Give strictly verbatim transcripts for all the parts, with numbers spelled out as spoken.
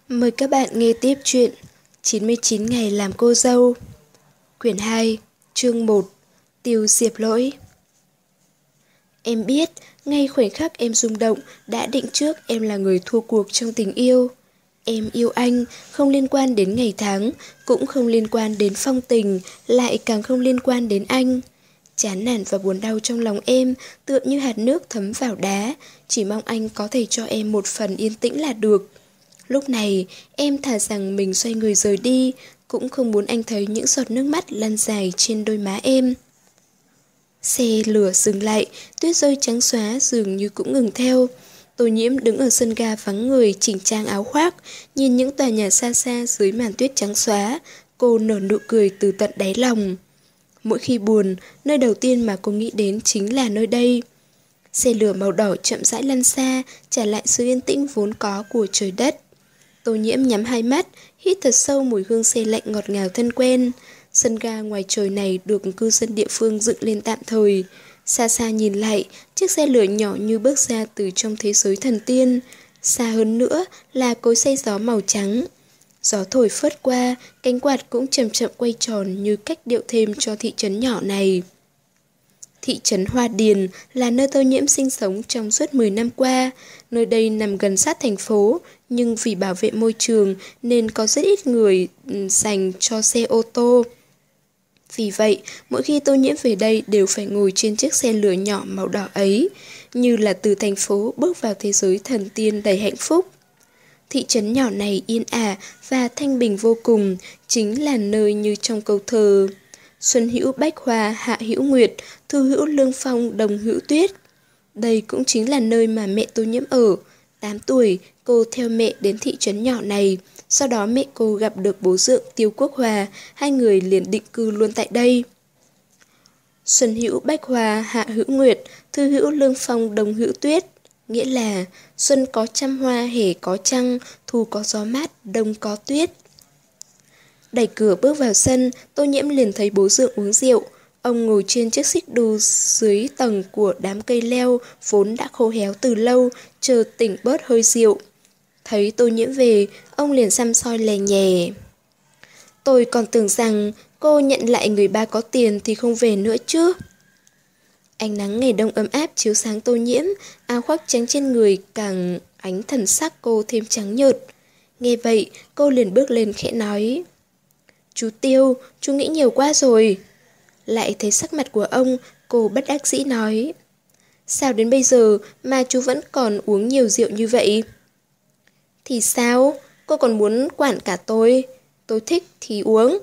Mời các bạn nghe tiếp chuyện chín mươi chín ngày làm cô dâu. Quyển hai, chương một, Tiêu Diệp Lỗi. Em biết, ngay khoảnh khắc em rung động, đã định trước em là người thua cuộc trong tình yêu. Em yêu anh, không liên quan đến ngày tháng, cũng không liên quan đến phong tình, lại càng không liên quan đến anh. Chán nản và buồn đau trong lòng em tựa như hạt nước thấm vào đá, chỉ mong anh có thể cho em một phần yên tĩnh là được. Lúc này, em thà rằng mình xoay người rời đi, cũng không muốn anh thấy những giọt nước mắt lăn dài trên đôi má em. Xe lửa dừng lại, tuyết rơi trắng xóa dường như cũng ngừng theo. Tô Nhiễm đứng ở sân ga vắng người chỉnh trang áo khoác, nhìn những tòa nhà xa xa dưới màn tuyết trắng xóa, cô nở nụ cười từ tận đáy lòng. Mỗi khi buồn, nơi đầu tiên mà cô nghĩ đến chính là nơi đây. Xe lửa màu đỏ chậm rãi lăn xa, trả lại sự yên tĩnh vốn có của trời đất. Tô Nhiễm nhắm hai mắt, hít thật sâu mùi hương xe lạnh ngọt ngào thân quen. Sân ga ngoài trời này được cư dân địa phương dựng lên tạm thời. Xa xa nhìn lại, chiếc xe lửa nhỏ như bước ra từ trong thế giới thần tiên. Xa hơn nữa là cối xay gió màu trắng. Gió thổi phớt qua, cánh quạt cũng chậm chậm quay tròn như cách điệu thêm cho thị trấn nhỏ này. Thị trấn Hoa Điền là nơi Tô Nhiễm sinh sống trong suốt mười năm qua. Nơi đây nằm gần sát thành phố, nhưng vì bảo vệ môi trường nên có rất ít người dành cho xe ô tô. Vì vậy, mỗi khi Tô Nhiễm về đây đều phải ngồi trên chiếc xe lửa nhỏ màu đỏ ấy, như là từ thành phố bước vào thế giới thần tiên đầy hạnh phúc. Thị trấn nhỏ này yên ả và thanh bình vô cùng, chính là nơi như trong câu thơ: Xuân hữu bách hoa hạ hữu nguyệt, thu hữu lương phong đồng hữu tuyết. Đây cũng chính là nơi mà mẹ Tô Nhiễm ở. tám tuổi, cô theo mẹ đến thị trấn nhỏ này. Sau đó mẹ cô gặp được bố dượng Tiêu Quốc Hòa, hai người liền định cư luôn tại đây. Xuân hữu bách hoa hạ hữu nguyệt, thu hữu lương phong đồng hữu tuyết. Nghĩa là xuân có trăm hoa, hè có trăng, thu có gió mát, đông có tuyết. Đẩy cửa bước vào sân, Tô Nhiễm liền thấy bố dượng uống rượu. Ông ngồi trên chiếc xích đu dưới tầng của đám cây leo vốn đã khô héo từ lâu, chờ tỉnh bớt hơi rượu. Thấy Tô Nhiễm về, ông liền săm soi lè nhè. Tôi còn tưởng rằng cô nhận lại người ba có tiền thì không về nữa chứ. Ánh nắng ngày đông ấm áp chiếu sáng Tô Nhiễm, áo khoác trắng trên người càng ánh thần sắc cô thêm trắng nhợt. Nghe vậy, cô liền bước lên khẽ nói: Chú Tiêu, chú nghĩ nhiều quá rồi. Lại thấy sắc mặt của ông, cô bất đắc dĩ nói: Sao đến bây giờ mà chú vẫn còn uống nhiều rượu như vậy? Thì sao? Cô còn muốn quản cả tôi. Tôi thích thì uống.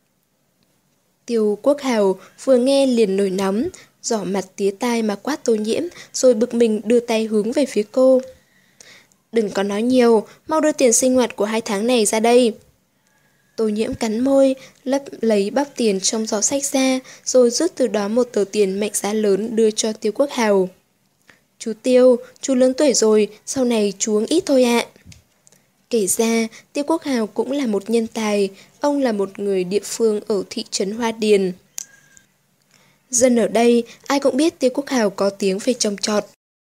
Tiêu Quốc Hào vừa nghe liền nổi nóng, giỏ mặt tía tai mà quát Tô Nhiễm, rồi bực mình đưa tay hướng về phía cô. Đừng có nói nhiều, mau đưa tiền sinh hoạt của hai tháng này ra đây. Tô Nhiễm cắn môi, lấp lấy bắp tiền trong giỏ sách ra, rồi rút từ đó một tờ tiền mệnh giá lớn đưa cho Tiêu Quốc Hào. Chú Tiêu, chú lớn tuổi rồi, sau này chú uống ít thôi ạ. Kể ra, Tiêu Quốc Hào cũng là một nhân tài, ông là một người địa phương ở thị trấn Hoa Điền. Dân ở đây, ai cũng biết Tiêu Quốc Hào có tiếng về trồng trọt.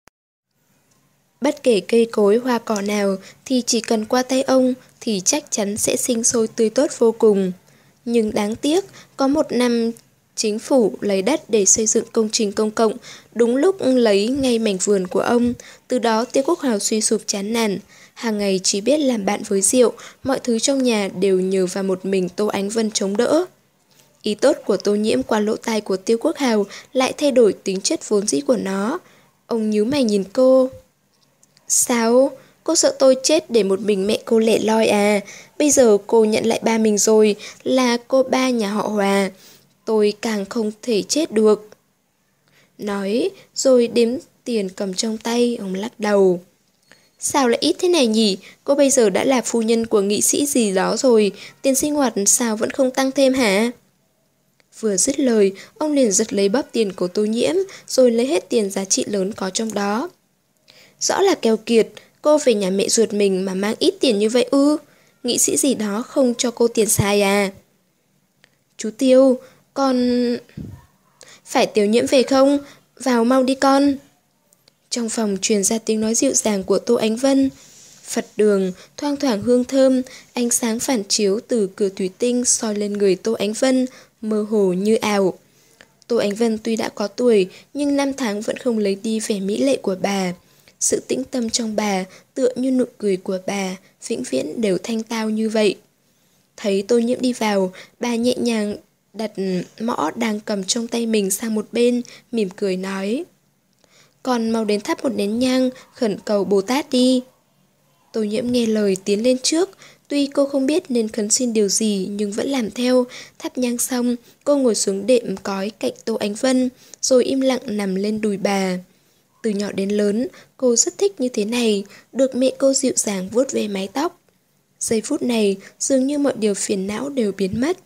Bất kể cây cối hoa cỏ nào thì chỉ cần qua tay ông thì chắc chắn sẽ sinh sôi tươi tốt vô cùng. Nhưng đáng tiếc, có một năm chính phủ lấy đất để xây dựng công trình công cộng, đúng lúc lấy ngay mảnh vườn của ông. Từ đó Tiêu Quốc Hào suy sụp chán nản, hàng ngày chỉ biết làm bạn với rượu, mọi thứ trong nhà đều nhờ vào một mình Tô Ánh Vân chống đỡ. Ý tốt của Tô Nhiễm qua lỗ tai của Tiêu Quốc Hào lại thay đổi tính chất vốn dĩ của nó. Ông nhíu mày nhìn cô. Sao? Cô sợ tôi chết để một mình mẹ cô lẻ loi à? Bây giờ cô nhận lại ba mình rồi, là cô ba nhà họ Hòa. Tôi càng không thể chết được. Nói, rồi đếm tiền cầm trong tay, ông lắc đầu. Sao lại ít thế này nhỉ? Cô bây giờ đã là phu nhân của nghị sĩ gì đó rồi, tiền sinh hoạt sao vẫn không tăng thêm hả? Vừa dứt lời, ông liền giật lấy bóp tiền của Tô Nhiễm, rồi lấy hết tiền giá trị lớn có trong đó. Rõ là keo kiệt, cô về nhà mẹ ruột mình mà mang ít tiền như vậy ư? Nghị sĩ gì đó không cho cô tiền xài à? Chú Tiêu, con... Phải Tiểu Nhiễm về không? Vào mau đi con. Trong phòng truyền ra tiếng nói dịu dàng của Tô Ánh Vân. Phật đường, thoang thoảng hương thơm, ánh sáng phản chiếu từ cửa thủy tinh soi lên người Tô Ánh Vân, mơ hồ như ảo. Tô Ánh Vân tuy đã có tuổi, nhưng năm tháng vẫn không lấy đi vẻ mỹ lệ của bà. Sự tĩnh tâm trong bà, tựa như nụ cười của bà, vĩnh viễn đều thanh tao như vậy. Thấy Tô Nhiễm đi vào, bà nhẹ nhàng đặt mõ đang cầm trong tay mình sang một bên, mỉm cười nói: "Con mau đến thắp một nén nhang, khẩn cầu Bồ Tát đi." Tô Nhiễm nghe lời tiến lên trước, tuy cô không biết nên khấn xin điều gì nhưng vẫn làm theo. Thắp nhang xong, cô ngồi xuống đệm cói cạnh Tô Ánh Vân, rồi im lặng nằm lên đùi bà. Từ nhỏ đến lớn, cô rất thích như thế này, được mẹ cô dịu dàng vuốt ve mái tóc. Giây phút này, dường như mọi điều phiền não đều biến mất.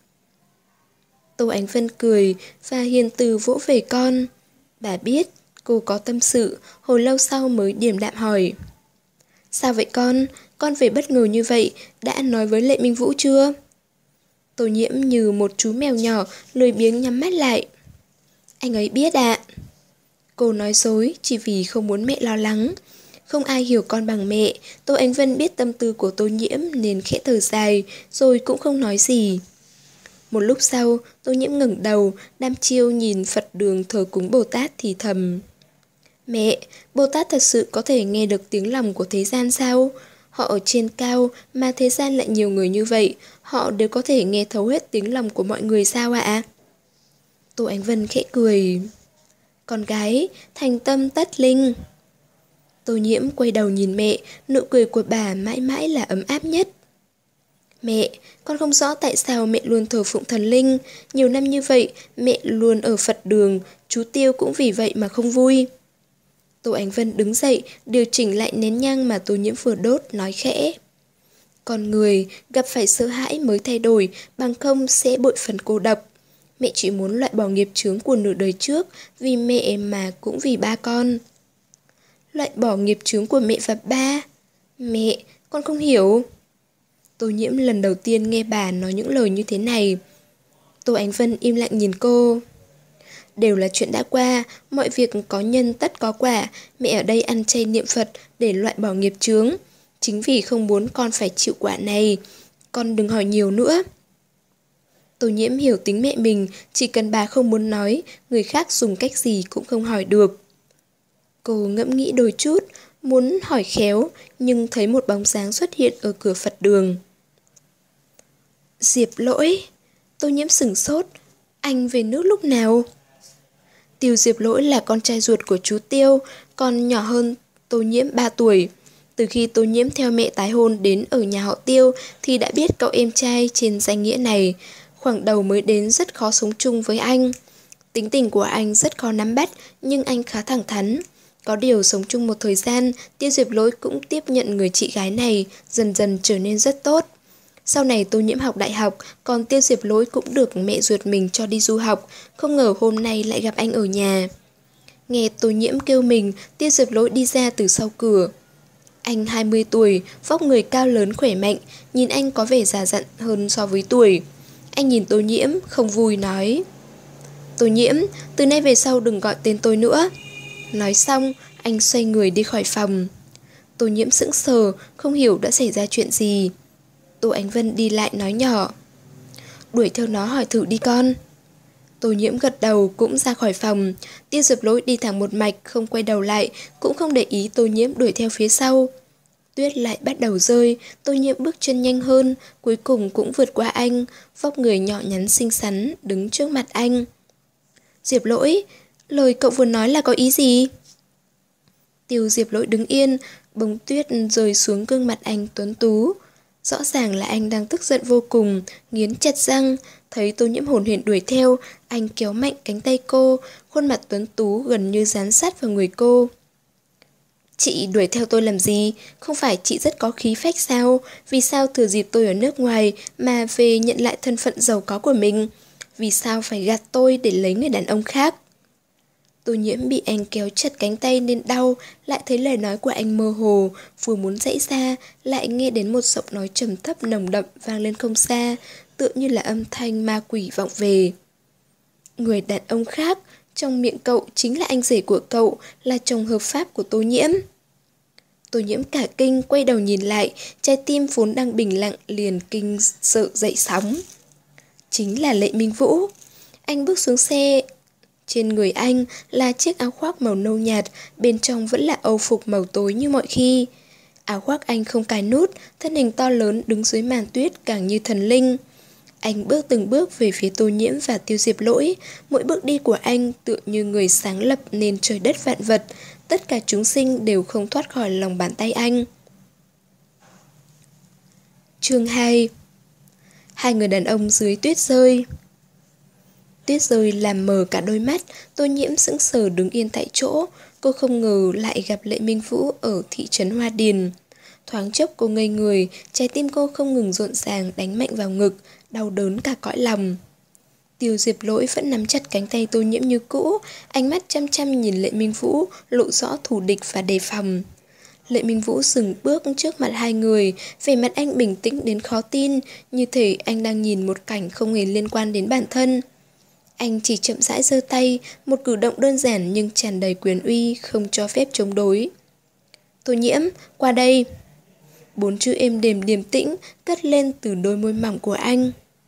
Tô Ánh Vân cười và hiền từ vỗ về con. Bà biết cô có tâm sự, hồi lâu sau mới điềm đạm hỏi: "Sao vậy con? Con về bất ngờ như vậy, đã nói với Lệ Minh Vũ chưa?" Tô Nhiễm như một chú mèo nhỏ, lười biếng nhắm mắt lại. "Anh ấy biết ạ." Cô nói dối chỉ vì không muốn mẹ lo lắng. Không ai hiểu con bằng mẹ. Tô Ánh Vân biết tâm tư của Tô Nhiễm nên khẽ thở dài, rồi cũng không nói gì. Một lúc sau, Tô Nhiễm ngẩng đầu, đăm chiêu nhìn Phật đường thờ cúng Bồ Tát thì thầm: "Mẹ, Bồ Tát thật sự có thể nghe được tiếng lòng của thế gian sao? Họ ở trên cao mà thế gian lại nhiều người như vậy, họ đều có thể nghe thấu hết tiếng lòng của mọi người sao ạ?" Tô Ánh Vân khẽ cười: "Con gái, thành tâm tất linh." Tô Nhiễm quay đầu nhìn mẹ, nụ cười của bà mãi mãi là ấm áp nhất. "Mẹ, con không rõ tại sao mẹ luôn thờ phụng thần linh. Nhiều năm như vậy, mẹ luôn ở Phật đường, chú Tiêu cũng vì vậy mà không vui." Tô Ánh Vân đứng dậy, điều chỉnh lại nén nhang mà Tô Nhiễm vừa đốt, nói khẽ: "Con người gặp phải sợ hãi mới thay đổi, bằng không sẽ bội phần cô độc. Mẹ chỉ muốn loại bỏ nghiệp chướng của nửa đời trước, vì mẹ mà cũng vì ba con." "Loại bỏ nghiệp chướng của mẹ và ba? Mẹ, con không hiểu." Tô Nhiễm lần đầu tiên nghe bà nói những lời như thế này. Tô Ánh Vân im lặng nhìn cô. "Đều là chuyện đã qua, mọi việc có nhân tất có quả, mẹ ở đây ăn chay niệm Phật để loại bỏ nghiệp chướng. Chính vì không muốn con phải chịu quả này, con đừng hỏi nhiều nữa." Tô Nhiễm hiểu tính mẹ mình, chỉ cần bà không muốn nói, người khác dùng cách gì cũng không hỏi được. Cô ngẫm nghĩ đôi chút, muốn hỏi khéo, nhưng thấy một bóng dáng xuất hiện ở cửa Phật đường. "Diệp Lỗi." Tô Nhiễm sửng sốt. Anh về nước lúc nào? Tiêu Diệp Lỗi là con trai ruột của chú Tiêu, còn nhỏ hơn Tô Nhiễm ba tuổi. Từ khi Tô Nhiễm theo mẹ tái hôn đến ở nhà họ Tiêu thì đã biết cậu em trai trên danh nghĩa này. Khoảng đầu mới đến rất khó sống chung với anh. Tính tình của anh rất khó nắm bắt, nhưng anh khá thẳng thắn. Có điều sống chung một thời gian, Tiêu Diệp Lỗi cũng tiếp nhận người chị gái này, dần dần trở nên rất tốt. Sau này Tô Nhiễm học đại học, còn Tiêu Diệp Lỗi cũng được mẹ ruột mình cho đi du học, không ngờ hôm nay lại gặp anh ở nhà. Nghe Tô Nhiễm kêu mình, Tiêu Diệp Lỗi đi ra từ sau cửa. Anh hai mươi tuổi, vóc người cao lớn khỏe mạnh, nhìn anh có vẻ già dặn hơn so với tuổi. Anh nhìn Tô Nhiễm, không vui nói: "Tô Nhiễm, từ nay về sau đừng gọi tên tôi nữa." Nói xong, anh xoay người đi khỏi phòng. Tô Nhiễm sững sờ, không hiểu đã xảy ra chuyện gì. Tô Ánh Vân đi lại nói nhỏ: "Đuổi theo nó hỏi thử đi con." Tô Nhiễm gật đầu cũng ra khỏi phòng. Tiêu Diệp Lỗi đi thẳng một mạch, không quay đầu lại, cũng không để ý Tô Nhiễm đuổi theo phía sau. Tuyết lại bắt đầu rơi, Tô Nhiễm bước chân nhanh hơn, cuối cùng cũng vượt qua anh, vóc người nhỏ nhắn xinh xắn, đứng trước mặt anh. "Diệp Lỗi, lời cậu vừa nói là có ý gì?" Tiêu Diệp Lỗi đứng yên, bông tuyết rơi xuống gương mặt anh tuấn tú. Rõ ràng là anh đang tức giận vô cùng, nghiến chặt răng. Thấy Tô Nhiễm hồn hển đuổi theo, anh kéo mạnh cánh tay cô, khuôn mặt tuấn tú gần như dán sát vào người cô. "Chị đuổi theo tôi làm gì? Không phải chị rất có khí phách sao? Vì sao thừa dịp tôi ở nước ngoài mà về nhận lại thân phận giàu có của mình? Vì sao phải gạt tôi để lấy người đàn ông khác?" Tô Nhiễm bị anh kéo chặt cánh tay nên đau, lại thấy lời nói của anh mơ hồ, vừa muốn dãy ra, lại nghe đến một giọng nói trầm thấp nồng đậm vang lên không xa, tựa như là âm thanh ma quỷ vọng về. Người đàn ông khác, trong miệng cậu chính là anh rể của cậu, là chồng hợp pháp của Tô Nhiễm. Tô Nhiễm cả kinh quay đầu nhìn lại, trái tim vốn đang bình lặng liền kinh sợ dậy sóng. Chính là Lệ Minh Vũ. Anh bước xuống xe. Trên người anh là chiếc áo khoác màu nâu nhạt, bên trong vẫn là âu phục màu tối như mọi khi. Áo khoác anh không cài nút, thân hình to lớn đứng dưới màn tuyết càng như thần linh. Anh bước từng bước về phía Tô Nhiễm và Tiêu Diệp Lỗi. Mỗi bước đi của anh tựa như người sáng lập nên trời đất vạn vật. Tất cả chúng sinh đều không thoát khỏi lòng bàn tay anh. Chương hai. Hai người đàn ông dưới tuyết rơi. Tuyết rơi làm mờ cả đôi mắt. Tô Nhiễm sững sờ đứng yên tại chỗ. Cô không ngờ lại gặp Lệ Minh Vũ ở thị trấn Hoa Điền. Thoáng chốc cô ngây người, trái tim cô không ngừng rộn ràng đánh mạnh vào ngực, đau đớn cả cõi lòng. Tiêu Diệp Lỗi vẫn nắm chặt cánh tay Tô Nhiễm như cũ, ánh mắt chăm chăm nhìn Lệ Minh Vũ, lộ rõ thù địch và đề phòng. Lệ Minh Vũ dừng bước trước mặt hai người, vẻ mặt anh bình tĩnh đến khó tin, như thể anh đang nhìn một cảnh không hề liên quan đến bản thân. Anh chỉ chậm rãi giơ tay, một cử động đơn giản nhưng tràn đầy quyền uy, không cho phép chống đối. Tô Nhiễm, qua đây. Bốn chữ êm đềm điềm tĩnh cất lên từ đôi môi mỏng của anh.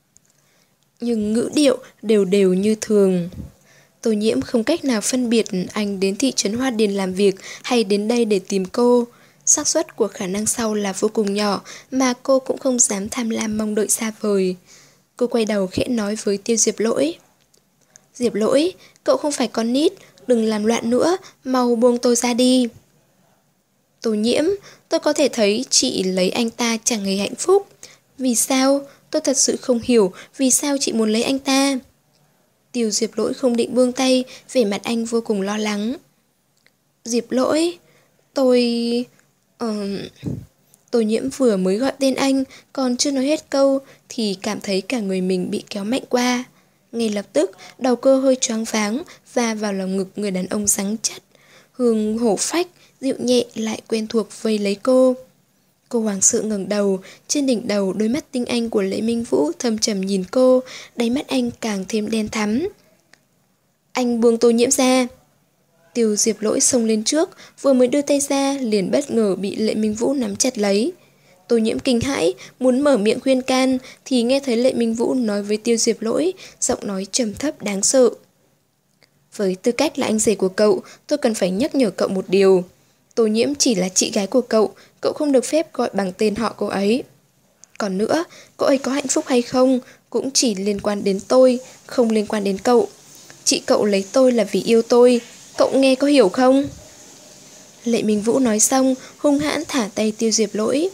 Nhưng ngữ điệu đều đều như thường. Tô Nhiễm không cách nào phân biệt anh đến thị trấn Hoa Điền làm việc hay đến đây để tìm cô. Xác suất của khả năng sau là vô cùng nhỏ, mà cô cũng không dám tham lam mong đợi xa vời. Cô quay đầu khẽ nói với Tiêu Diệp Lỗi. Diệp Lỗi, cậu không phải con nít, đừng làm loạn nữa, mau buông tôi ra đi. Tô Nhiễm, tôi có thể thấy chị lấy anh ta chẳng hề hạnh phúc. Vì sao? Tôi thật sự không hiểu vì sao chị muốn lấy anh ta. Tiêu Diệp Lỗi không định buông tay, vẻ mặt anh vô cùng lo lắng. Diệp Lỗi, tôi... Ờ... Tô Nhiễm vừa mới gọi tên anh, còn chưa nói hết câu thì cảm thấy cả người mình bị kéo mạnh qua. Ngay lập tức, đầu cô hơi choáng váng và vào lòng ngực người đàn ông rắn chắc. Hương hổ phách, dịu nhẹ lại quen thuộc vây lấy cô. Cô hoảng sợ ngẩng đầu, trên đỉnh đầu đôi mắt tinh anh của Lệ Minh Vũ thâm trầm nhìn cô, đáy mắt anh càng thêm đen thắm. Anh buông Tô Nhiễm ra. Tiêu Diệp Lỗi xông lên trước, vừa mới đưa tay ra liền bất ngờ bị Lệ Minh Vũ nắm chặt lấy. Tô Nhiễm kinh hãi, muốn mở miệng khuyên can thì nghe thấy Lệ Minh Vũ nói với Tiêu Diệp Lỗi, giọng nói trầm thấp đáng sợ. Với tư cách là anh rể của cậu, tôi cần phải nhắc nhở cậu một điều. Tô Nhiễm chỉ là chị gái của cậu, cậu không được phép gọi bằng tên họ cô ấy. Còn nữa, cô ấy có hạnh phúc hay không cũng chỉ liên quan đến tôi, không liên quan đến cậu. Chị cậu lấy tôi là vì yêu tôi, cậu nghe có hiểu không? Lệ Minh Vũ nói xong, hung hãn thả tay Tiêu Diệp Lỗi.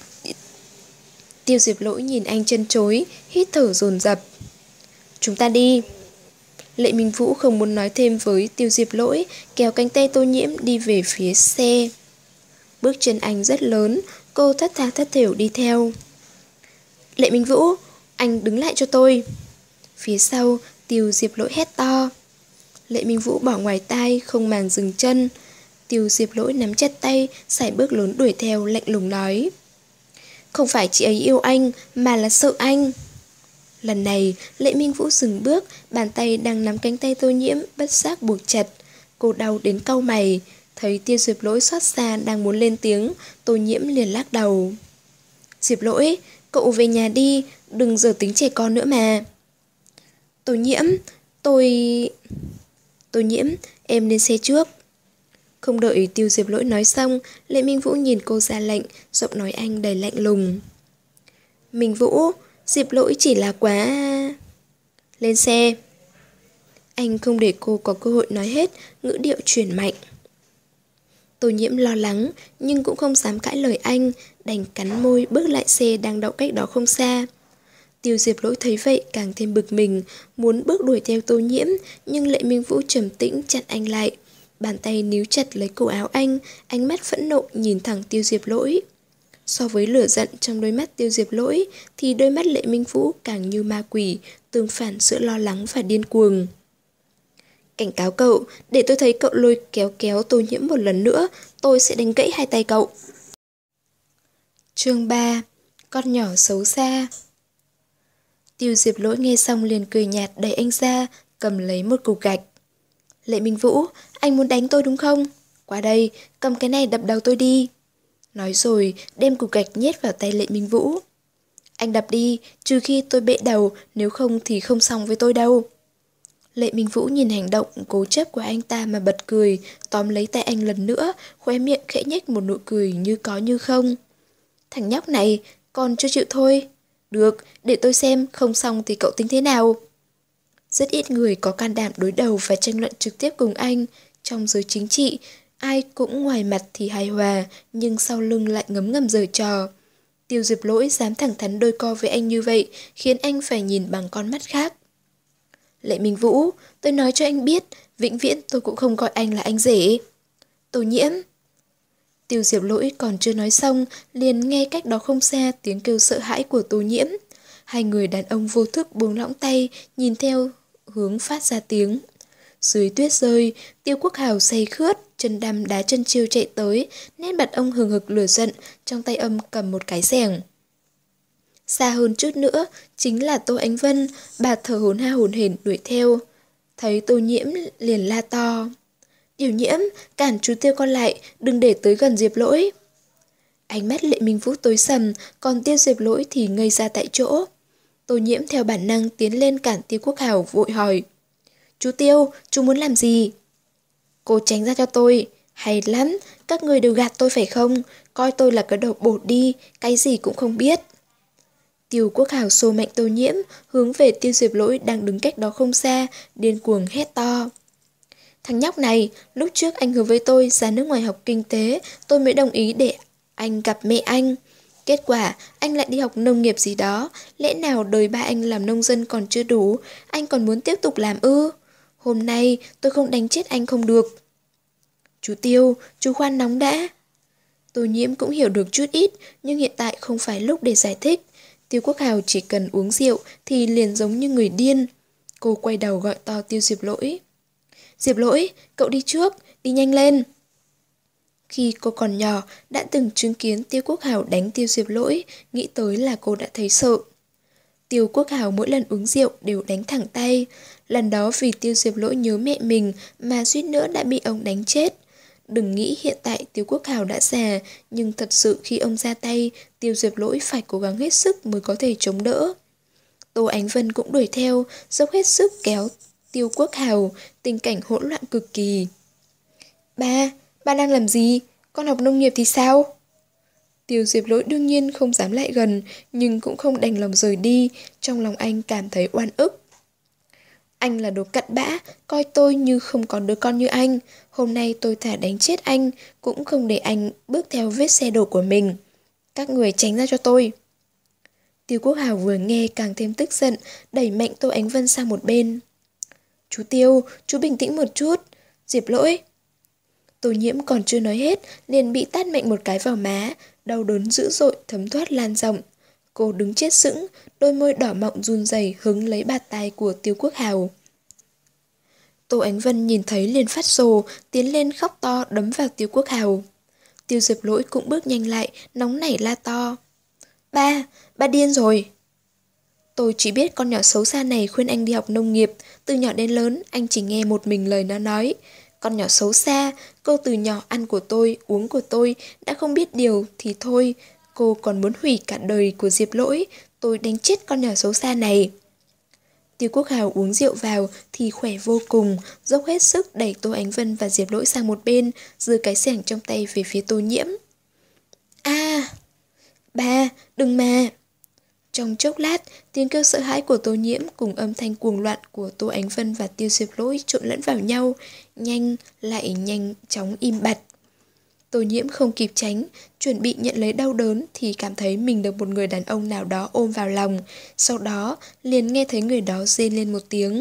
Tiêu Diệp Lỗi nhìn anh chân chối, hít thở dồn dập. Chúng ta đi. Lệ Minh Vũ không muốn nói thêm với Tiêu Diệp Lỗi, kéo cánh tay Tô Nhiễm đi về phía xe. Bước chân anh rất lớn, cô thất tha thất thểu đi theo. Lệ Minh Vũ, anh đứng lại cho tôi. Phía sau, Tiêu Diệp Lỗi hét to. Lệ Minh Vũ bỏ ngoài tai, không màng dừng chân. Tiêu Diệp Lỗi nắm chặt tay, sải bước lớn đuổi theo, lạnh lùng nói. Không phải chị ấy yêu anh, mà là sợ anh. Lần này, Lệ Minh Vũ dừng bước, bàn tay đang nắm cánh tay Tô Nhiễm bất giác buộc chặt. Cô đau đến cau mày. Thấy Tiêu Diệp Lỗi xót xa đang muốn lên tiếng, Tô Nhiễm liền lắc đầu. Diệp Lỗi, cậu về nhà đi, đừng giờ tính trẻ con nữa mà. Tô Nhiễm, tôi... Tô Nhiễm, em lên xe trước. Không đợi Tiêu Diệp Lỗi nói xong, Lệ Minh Vũ nhìn cô ra lệnh, giọng nói anh đầy lạnh lùng. Minh Vũ, Diệp Lỗi chỉ là quá... Lên xe. Anh không để cô có cơ hội nói hết, ngữ điệu chuyển mạnh. Tô Nhiễm lo lắng, nhưng cũng không dám cãi lời anh, đành cắn môi bước lại xe đang đậu cách đó không xa. Tiêu Diệp Lỗi thấy vậy càng thêm bực mình, muốn bước đuổi theo Tô Nhiễm, nhưng Lệ Minh Vũ trầm tĩnh chặn anh lại. Bàn tay níu chặt lấy cổ áo anh, ánh mắt phẫn nộ nhìn thẳng Tiêu Diệp Lỗi. So với lửa giận trong đôi mắt Tiêu Diệp Lỗi, thì đôi mắt Lệ Minh Vũ càng như ma quỷ, tương phản giữa lo lắng và điên cuồng. Cảnh cáo cậu, để tôi thấy cậu lôi kéo kéo Tô Nhiễm một lần nữa, tôi sẽ đánh gãy hai tay cậu. Chương ba. Con nhỏ xấu xa. Tiêu Diệp Lỗi nghe xong liền cười nhạt đẩy anh ra, cầm lấy một cục gạch. Lệ Minh Vũ, anh muốn đánh tôi đúng không? Qua đây, cầm cái này đập đầu tôi đi. Nói rồi, đem cục gạch nhét vào tay Lệ Minh Vũ. Anh đập đi, trừ khi tôi bệ đầu, nếu không thì không xong với tôi đâu. Lệ Minh Vũ nhìn hành động cố chấp của anh ta mà bật cười, tóm lấy tay anh lần nữa, khóe miệng khẽ nhếch một nụ cười như có như không. Thằng nhóc này, còn chưa chịu thôi. Được, để tôi xem, không xong thì cậu tính thế nào? Rất ít người có can đảm đối đầu và tranh luận trực tiếp cùng anh. Trong giới chính trị, ai cũng ngoài mặt thì hài hòa, nhưng sau lưng lại ngấm ngầm giở trò. Tiêu Diệp Lỗi dám thẳng thắn đôi co với anh như vậy, khiến anh phải nhìn bằng con mắt khác. Lệ Minh Vũ, tôi nói cho anh biết, vĩnh viễn tôi cũng không gọi anh là anh rể. Tô Nhiễm. Tiêu Diệp Lỗi còn chưa nói xong, liền nghe cách đó không xa tiếng kêu sợ hãi của Tô Nhiễm. Hai người đàn ông vô thức buông lỏng tay, nhìn theo hướng phát ra tiếng. Dưới tuyết rơi, Tiêu Quốc Hào say khướt, chân đăm đá chân chiêu chạy tới, nét mặt ông hừng hực lửa giận, trong tay ông cầm một cái xẻng. Xa hơn chút nữa, chính là Tô Ánh Vân, bà thở hổn ha hổn hển đuổi theo. Thấy Tô Nhiễm liền la to. Điều Nhiễm, cản chú Tiêu con lại, đừng để tới gần Diệp Lỗi. Ánh mắt Lệ Minh Vũ tối sầm, còn Tiêu Diệp Lỗi thì ngây ra tại chỗ. Tô Nhiễm theo bản năng tiến lên cản Tiêu Quốc Hào vội hỏi. Chú Tiêu, chú muốn làm gì? Cô tránh ra cho tôi. Hay lắm, các người đều gạt tôi phải không? Coi tôi là cái đầu bột đi, cái gì cũng không biết. Tiêu Quốc Hào xô mạnh Tô Nhiễm, hướng về Tiêu Diệp Lỗi đang đứng cách đó không xa, điên cuồng hét to. Thằng nhóc này, lúc trước anh hứa với tôi ra nước ngoài học kinh tế, tôi mới đồng ý để anh gặp mẹ anh. Kết quả, anh lại đi học nông nghiệp gì đó, lẽ nào đời ba anh làm nông dân còn chưa đủ, anh còn muốn tiếp tục làm ư? Hôm nay tôi không đánh chết anh không được. Chú Tiêu, chú khoan nóng đã. Tô Nhiễm cũng hiểu được chút ít, nhưng hiện tại không phải lúc để giải thích. Tiêu Quốc Hào chỉ cần uống rượu thì liền giống như người điên. Cô quay đầu gọi to Tiêu Diệp Lỗi. Diệp Lỗi, cậu đi trước, đi nhanh lên. Khi cô còn nhỏ, đã từng chứng kiến Tiêu Quốc Hào đánh Tiêu Diệp Lỗi, nghĩ tới là cô đã thấy sợ. Tiêu Quốc Hào mỗi lần uống rượu đều đánh thẳng tay. Lần đó vì Tiêu Diệp Lỗi nhớ mẹ mình mà suýt nữa đã bị ông đánh chết. Đừng nghĩ hiện tại Tiêu Quốc Hào đã già, nhưng thật sự khi ông ra tay, Tiêu Diệp Lỗi phải cố gắng hết sức mới có thể chống đỡ. Tô Ánh Vân cũng đuổi theo, dốc hết sức kéo Tiêu Quốc Hào, tình cảnh hỗn loạn cực kỳ. Ba, ba đang làm gì? Con học nông nghiệp thì sao? Tiêu Diệp Lỗi đương nhiên không dám lại gần, nhưng cũng không đành lòng rời đi, trong lòng anh cảm thấy oan ức. Anh là đồ cặn bã, coi tôi như không có đứa con như anh. Hôm nay tôi thả đánh chết anh, cũng không để anh bước theo vết xe đổ của mình. Các người tránh ra cho tôi. Tiêu Quốc Hào vừa nghe càng thêm tức giận, đẩy mạnh Tô Ánh Vân sang một bên. Chú Tiêu, chú bình tĩnh một chút. Diệp Lỗi. Tô Nhiễm còn chưa nói hết, liền bị tát mạnh một cái vào má, đau đớn dữ dội thấm thoát lan rộng. Cô đứng chết sững, đôi môi đỏ mọng run rẩy hứng lấy bạt tai của Tiêu Quốc Hào. Tô Ánh Vân nhìn thấy liền phát rồ, tiến lên khóc to đấm vào Tiêu Quốc Hào. Tiêu Diệp Lỗi cũng bước nhanh lại, nóng nảy la to. Ba, ba điên rồi. Tôi chỉ biết con nhỏ xấu xa này khuyên anh đi học nông nghiệp, từ nhỏ đến lớn anh chỉ nghe một mình lời nó nói. Con nhỏ xấu xa, cô từ nhỏ ăn của tôi, uống của tôi, đã không biết điều thì thôi, cô còn muốn hủy cả đời của Diệp Lỗi, tôi đánh chết con nhỏ xấu xa này. Tiêu Quốc Hào uống rượu vào thì khỏe vô cùng, dốc hết sức đẩy Tô Ánh Vân và Diệp Lỗi sang một bên, giơ cái xẻng trong tay về phía Tô Nhiễm. A, à, ba, đừng mà. Trong chốc lát, tiếng kêu sợ hãi của Tô Nhiễm cùng âm thanh cuồng loạn của Tô Ánh Vân và Tiêu Diệp Lỗi trộn lẫn vào nhau, nhanh lại nhanh chóng im bặt. Tô Nhiễm không kịp tránh, chuẩn bị nhận lấy đau đớn thì cảm thấy mình được một người đàn ông nào đó ôm vào lòng, sau đó liền nghe thấy người đó rên lên một tiếng.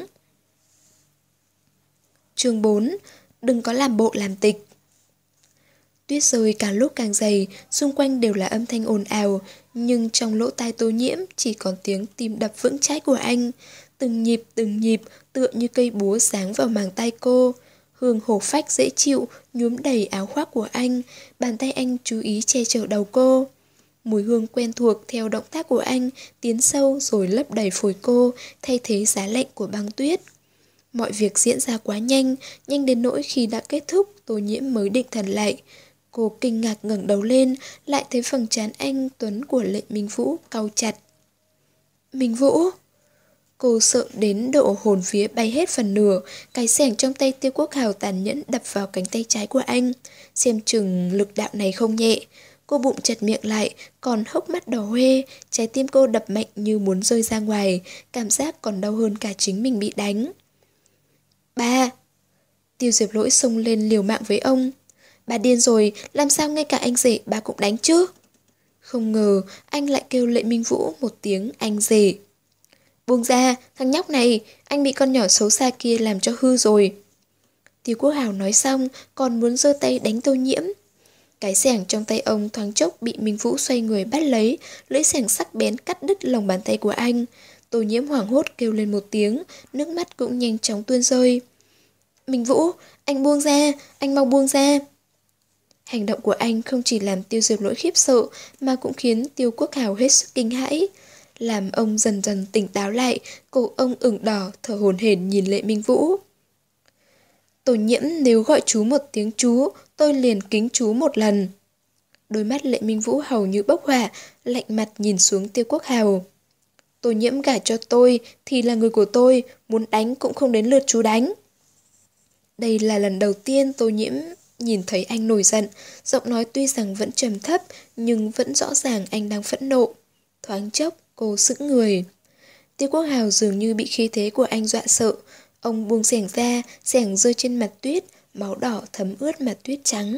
Chương bốn. Đừng có làm bộ làm tịch. Tuyết rơi càng lúc càng dày, xung quanh đều là âm thanh ồn ào, nhưng trong lỗ tai Tô Nhiễm chỉ còn tiếng tim đập vững chãi của anh. Từng nhịp từng nhịp tựa như cây búa giáng vào màng tay cô. Hương hổ phách dễ chịu nhuốm đầy áo khoác của anh, bàn tay anh chú ý che chở đầu cô. Mùi hương quen thuộc theo động tác của anh tiến sâu rồi lấp đầy phổi cô, thay thế giá lạnh của băng tuyết. Mọi việc diễn ra quá nhanh, nhanh đến nỗi khi đã kết thúc Tô Nhiễm mới định thần lại. Cô kinh ngạc ngẩng đầu lên, lại thấy phần trán anh Tuấn của Lệ Minh Vũ cau chặt. Minh Vũ! Cô sợ đến độ hồn vía bay hết phần nửa, cái xẻng trong tay Tiêu Quốc Hào tàn nhẫn đập vào cánh tay trái của anh. Xem chừng lực đạo này không nhẹ. Cô bụng chặt miệng lại, còn hốc mắt đỏ hoe, trái tim cô đập mạnh như muốn rơi ra ngoài, cảm giác còn đau hơn cả chính mình bị đánh. Ba! Tiêu Diệp Lỗi xông lên liều mạng với ông. Bà điên rồi, làm sao ngay cả anh rể bà cũng đánh chứ? Không ngờ, anh lại kêu Lệ Minh Vũ một tiếng anh rể. Buông ra, thằng nhóc này, anh bị con nhỏ xấu xa kia làm cho hư rồi. Tiêu Quốc Hào nói xong, còn muốn giơ tay đánh Tô Nhiễm. Cái xẻng trong tay ông thoáng chốc bị Minh Vũ xoay người bắt lấy, lưỡi xẻng sắc bén cắt đứt lòng bàn tay của anh. Tô Nhiễm hoảng hốt kêu lên một tiếng, nước mắt cũng nhanh chóng tuôn rơi. Minh Vũ, anh buông ra, anh mau buông ra. Hành động của anh không chỉ làm Tiêu Diệp Lỗi khiếp sợ, mà cũng khiến Tiêu Quốc Hào hết sức kinh hãi. Làm ông dần dần tỉnh táo lại, cổ ông ửng đỏ, thở hổn hển nhìn Lệ Minh Vũ. Tô Nhiễm nếu gọi chú một tiếng chú, tôi liền kính chú một lần. Đôi mắt Lệ Minh Vũ hầu như bốc hỏa, lạnh mặt nhìn xuống Tiêu Quốc Hào. Tô Nhiễm gả cho tôi thì là người của tôi, muốn đánh cũng không đến lượt chú đánh. Đây là lần đầu tiên Tô Nhiễm nhìn thấy anh nổi giận, giọng nói tuy rằng vẫn trầm thấp, nhưng vẫn rõ ràng anh đang phẫn nộ. Thoáng chốc, cô sững người. Tiêu Quốc Hào dường như bị khí thế của anh dọa sợ. Ông buông xẻng ra, xẻng rơi trên mặt tuyết, máu đỏ thấm ướt mặt tuyết trắng.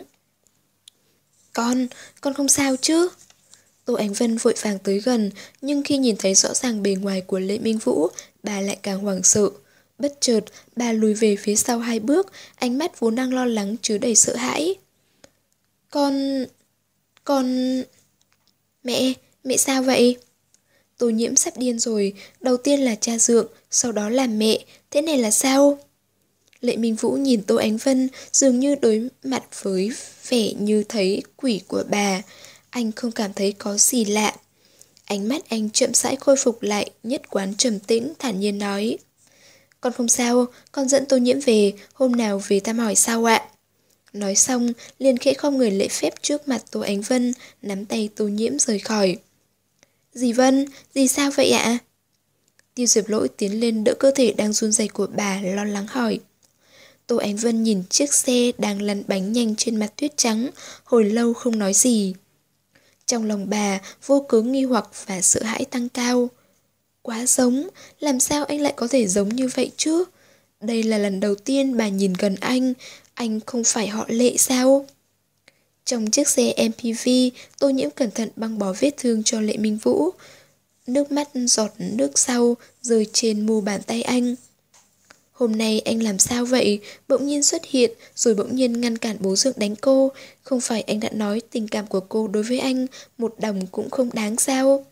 Con, con không sao chứ? Tô Ánh Vân vội vàng tới gần, nhưng khi nhìn thấy rõ ràng bề ngoài của Lệ Minh Vũ, bà lại càng hoảng sợ. Bất chợt, bà lùi về phía sau hai bước, ánh mắt vốn đang lo lắng chứa đầy sợ hãi. Con... con... Mẹ, mẹ sao vậy? Tô Nhiễm sắp điên rồi, đầu tiên là cha dượng, sau đó là mẹ, thế này là sao? Lệ Minh Vũ nhìn Tô Ánh Vân dường như đối mặt với vẻ như thấy quỷ của bà. Anh không cảm thấy có gì lạ. Ánh mắt anh chậm rãi khôi phục lại, nhất quán trầm tĩnh, thản nhiên nói. Con không sao, con dẫn Tô Nhiễm về, hôm nào về thăm hỏi sao ạ? Nói xong, liền khẽ không người lễ phép trước mặt Tô Ánh Vân, nắm tay Tô Nhiễm rời khỏi. Dì Vân, dì sao vậy ạ? Tiêu Diệp Lỗi tiến lên đỡ cơ thể đang run rẩy của bà, lo lắng hỏi. Tô Ánh Vân nhìn chiếc xe đang lăn bánh nhanh trên mặt tuyết trắng, hồi lâu không nói gì. Trong lòng bà vô cớ nghi hoặc và sợ hãi tăng cao. Quá giống, làm sao anh lại có thể giống như vậy chứ? Đây là lần đầu tiên bà nhìn gần anh, anh không phải họ Lệ sao? Trong chiếc xe em pê vê, Tô Nhiễm cẩn thận băng bó vết thương cho Lệ Minh Vũ. Nước mắt giọt nước sau rơi trên mu bàn tay anh. Hôm nay anh làm sao vậy? Bỗng nhiên xuất hiện, rồi bỗng nhiên ngăn cản bố dượng đánh cô. Không phải anh đã nói tình cảm của cô đối với anh một đồng cũng không đáng sao?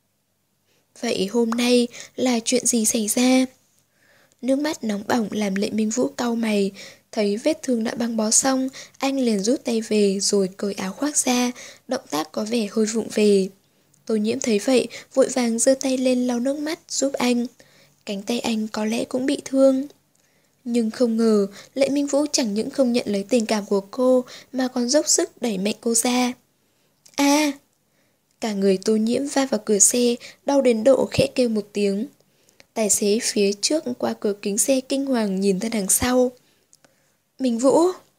Vậy hôm nay là chuyện gì xảy ra? Nước mắt nóng bỏng làm Lệ Minh Vũ cau mày. Thấy vết thương đã băng bó xong, anh liền rút tay về rồi cởi áo khoác ra, động tác có vẻ hơi vụng về. Tô Nhiễm thấy vậy, vội vàng giơ tay lên lau nước mắt giúp anh. Cánh tay anh có lẽ cũng bị thương. Nhưng không ngờ, Lệ Minh Vũ chẳng những không nhận lấy tình cảm của cô, mà còn dốc sức đẩy mạnh cô ra. A! Cả người Tô Nhiễm va vào cửa xe, đau đến độ khẽ kêu một tiếng. Tài xế phía trước qua cửa kính xe kinh hoàng nhìn ra đằng sau. Minh Vũ!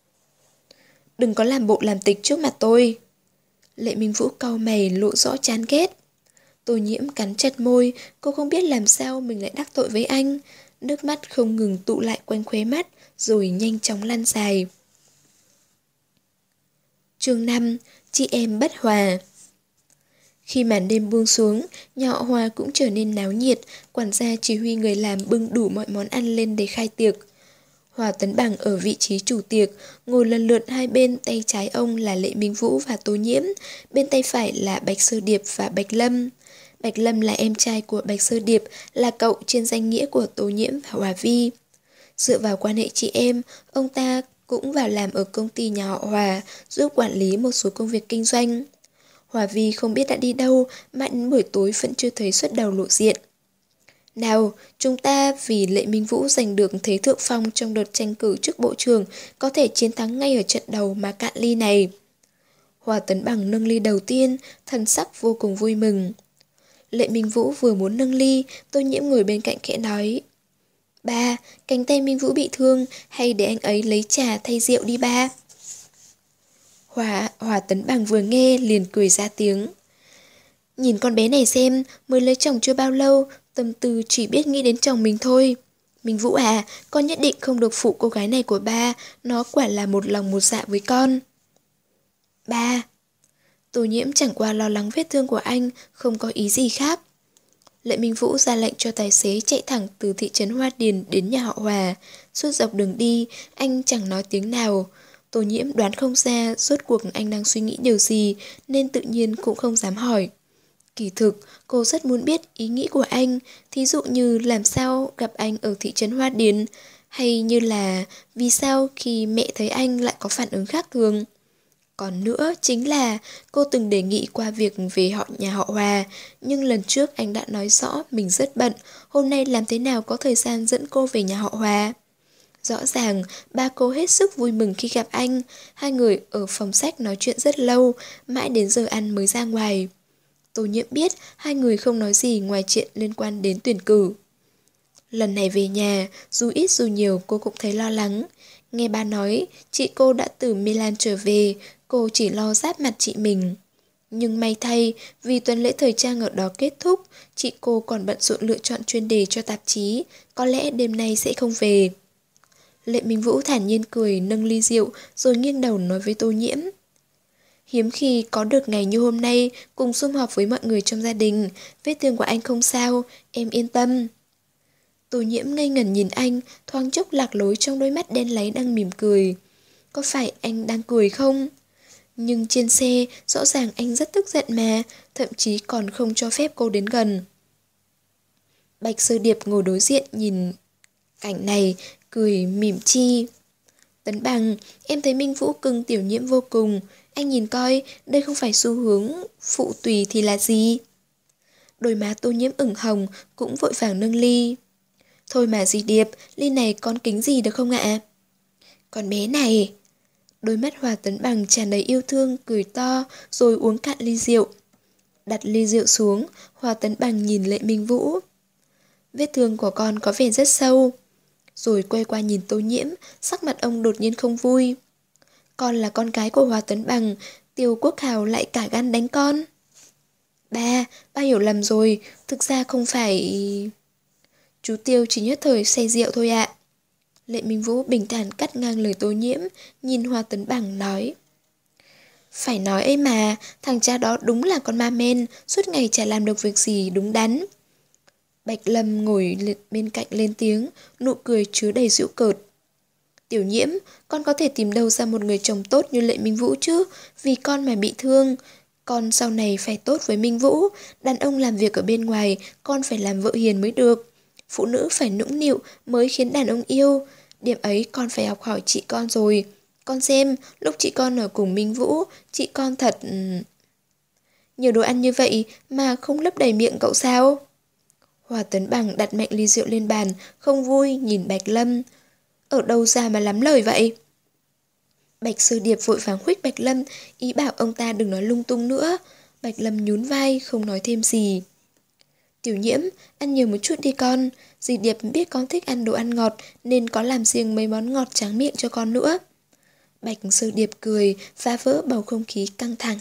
Đừng có làm bộ làm tịch trước mặt tôi. Lệ Minh Vũ cau mày lộ rõ chán ghét. Tô Nhiễm cắn chặt môi, cô không biết làm sao mình lại đắc tội với anh. Nước mắt không ngừng tụ lại quanh khóe mắt, rồi nhanh chóng lăn dài. Chương năm, chị em bất hòa. Khi màn đêm buông xuống, nhà họ Hòa cũng trở nên náo nhiệt, quản gia chỉ huy người làm bưng đủ mọi món ăn lên để khai tiệc. Hòa Tấn Bằng ở vị trí chủ tiệc, ngồi lần lượt hai bên, tay trái ông là Lệ Minh Vũ và Tô Nhiễm, bên tay phải là Bạch Sơ Điệp và Bạch Lâm. Bạch Lâm là em trai của Bạch Sơ Điệp, là cậu trên danh nghĩa của Tô Nhiễm và Hòa Vi. Dựa vào quan hệ chị em, ông ta cũng vào làm ở công ty nhà họ Hòa, giúp quản lý một số công việc kinh doanh. Hòa Vi không biết đã đi đâu, mãi đến buổi tối vẫn chưa thấy xuất đầu lộ diện. Nào, chúng ta vì Lệ Minh Vũ giành được thế thượng phong trong đợt tranh cử chức bộ trưởng, có thể chiến thắng ngay ở trận đầu mà cạn ly này. Hòa Tấn Bằng nâng ly đầu tiên, thần sắc vô cùng vui mừng. Lệ Minh Vũ vừa muốn nâng ly, Tô Nhiễm ngồi bên cạnh khẽ nói: Ba, cánh tay Minh Vũ bị thương, hay để anh ấy lấy trà thay rượu đi ba. Hòa, Hòa Tấn Bằng vừa nghe liền cười ra tiếng. Nhìn con bé này xem, mới lấy chồng chưa bao lâu, tâm tư chỉ biết nghĩ đến chồng mình thôi. Minh Vũ à, con nhất định không được phụ cô gái này của ba, nó quả là một lòng một dạ với con. Ba. Tô Nhiễm chẳng qua lo lắng vết thương của anh, không có ý gì khác. Lệ Minh Vũ ra lệnh cho tài xế chạy thẳng từ thị trấn Hoa Điền đến nhà họ Hòa. Suốt dọc đường đi, anh chẳng nói tiếng nào. Tô Nhiễm đoán không ra rốt cuộc anh đang suy nghĩ điều gì, nên tự nhiên cũng không dám hỏi. Kỳ thực, cô rất muốn biết ý nghĩ của anh, thí dụ như làm sao gặp anh ở thị trấn Hoa Điền, hay như là vì sao khi mẹ thấy anh lại có phản ứng khác thường. Còn nữa chính là cô từng đề nghị qua việc về họ nhà họ Hòa, nhưng lần trước anh đã nói rõ mình rất bận, hôm nay làm thế nào có thời gian dẫn cô về nhà họ Hòa. Rõ ràng, ba cô hết sức vui mừng khi gặp anh, hai người ở phòng sách nói chuyện rất lâu, mãi đến giờ ăn mới ra ngoài. Tô Nhiễm biết hai người không nói gì ngoài chuyện liên quan đến tuyển cử. Lần này về nhà, dù ít dù nhiều cô cũng thấy lo lắng. Nghe ba nói, chị cô đã từ Milan trở về, cô chỉ lo giáp mặt chị mình. Nhưng may thay, vì tuần lễ thời trang ở đó kết thúc, chị cô còn bận rộn lựa chọn chuyên đề cho tạp chí, có lẽ đêm nay sẽ không về. Lệ Minh Vũ thản nhiên cười nâng ly rượu rồi nghiêng đầu nói với Tô Nhiễm. Hiếm khi có được ngày như hôm nay cùng sum họp với mọi người trong gia đình, vết thương của anh không sao, em yên tâm. Tô Nhiễm ngây ngẩn nhìn anh, thoáng chốc lạc lối trong đôi mắt đen láy đang mỉm cười. Có phải anh đang cười không? Nhưng trên xe, rõ ràng anh rất tức giận mà, thậm chí còn không cho phép cô đến gần. Bạch Sơ Điệp ngồi đối diện nhìn cảnh này, cười mỉm chi. Tấn Bằng, em thấy Minh Vũ cưng Tiểu Nhiễm vô cùng. Anh nhìn coi, đây không phải xu hướng phụ tùy thì là gì? Đôi má Tô Nhiễm ửng hồng, cũng vội vàng nâng ly. Thôi mà dì Điệp, ly này con kính gì được không ạ? Con bé này. Đôi mắt Hòa Tấn Bằng tràn đầy yêu thương, cười to, rồi uống cạn ly rượu. Đặt ly rượu xuống, Hòa Tấn Bằng nhìn Lệ Minh Vũ. Vết thương của con có vẻ rất sâu. Rồi quay qua nhìn Tô Nhiễm, sắc mặt ông đột nhiên không vui. Con là con gái của Hòa Tấn Bằng, Tiêu Quốc Hào lại cả gan đánh con. Ba, ba hiểu lầm rồi, thực ra không phải... Chú Tiêu chỉ nhất thời say rượu thôi ạ. Lệ Minh Vũ bình thản cắt ngang lời Tô Nhiễm, nhìn Hòa Tấn Bằng nói. Phải nói ấy mà, thằng cha đó đúng là con ma men, suốt ngày chả làm được việc gì đúng đắn. Bạch Lâm ngồi bên cạnh lên tiếng, nụ cười chứa đầy giễu cợt. Tiểu Nhiễm, con có thể tìm đâu ra một người chồng tốt như Lệ Minh Vũ chứ, vì con mà bị thương. Con sau này phải tốt với Minh Vũ, đàn ông làm việc ở bên ngoài, con phải làm vợ hiền mới được. Phụ nữ phải nũng nịu mới khiến đàn ông yêu, điểm ấy con phải học hỏi chị con rồi. Con xem, lúc chị con ở cùng Minh Vũ, chị con thật... Nhiều đồ ăn như vậy mà không lấp đầy miệng cậu sao? Hòa Tấn Bằng đặt mạnh ly rượu lên bàn, không vui nhìn Bạch Lâm. Ở đâu ra mà lắm lời vậy? Bạch Sơ Điệp vội vàng khuếch Bạch Lâm, ý bảo ông ta đừng nói lung tung nữa. Bạch Lâm nhún vai, không nói thêm gì. Tiểu Nhiễm, ăn nhiều một chút đi con. Dì Điệp biết con thích ăn đồ ăn ngọt, nên có làm riêng mấy món ngọt tráng miệng cho con nữa. Bạch Sơ Điệp cười, phá vỡ bầu không khí căng thẳng.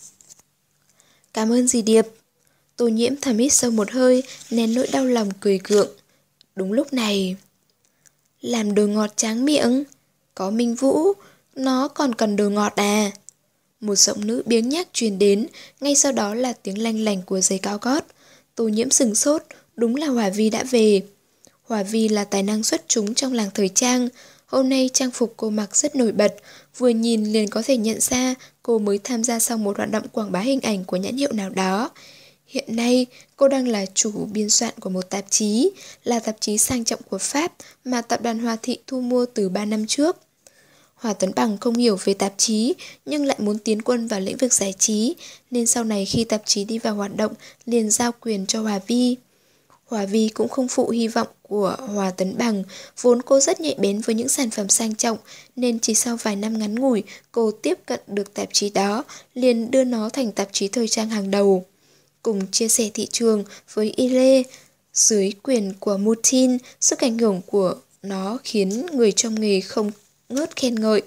Cảm ơn dì Điệp. Tô Nhiễm thầm hít sâu một hơi, nén nỗi đau lòng cười gượng. Đúng lúc này... Làm đồ ngọt tráng miệng? Có Minh Vũ, nó còn cần đồ ngọt à? Một giọng nữ biếng nhác truyền đến, ngay sau đó là tiếng lanh lảnh của giày cao gót. Tô Nhiễm sừng sốt, đúng là Hòa Vi đã về. Hòa Vi là tài năng xuất chúng trong làng thời trang. Hôm nay trang phục cô mặc rất nổi bật, vừa nhìn liền có thể nhận ra cô mới tham gia xong một hoạt động quảng bá hình ảnh của nhãn hiệu nào đó. Hiện nay, cô đang là chủ biên soạn của một tạp chí, là tạp chí sang trọng của Pháp mà tập đoàn Hòa Thị thu mua từ ba năm trước. Hòa Tấn Bằng không hiểu về tạp chí, nhưng lại muốn tiến quân vào lĩnh vực giải trí, nên sau này khi tạp chí đi vào hoạt động, liền giao quyền cho Hòa Vi. Hòa Vi cũng không phụ hy vọng của Hòa Tấn Bằng, vốn cô rất nhạy bén với những sản phẩm sang trọng, nên chỉ sau vài năm ngắn ngủi, cô tiếp cận được tạp chí đó, liền đưa nó thành tạp chí thời trang hàng đầu. Cùng chia sẻ thị trường với Elle, dưới quyền của Mutin, sức ảnh hưởng của nó khiến người trong nghề không ngớt khen ngợi.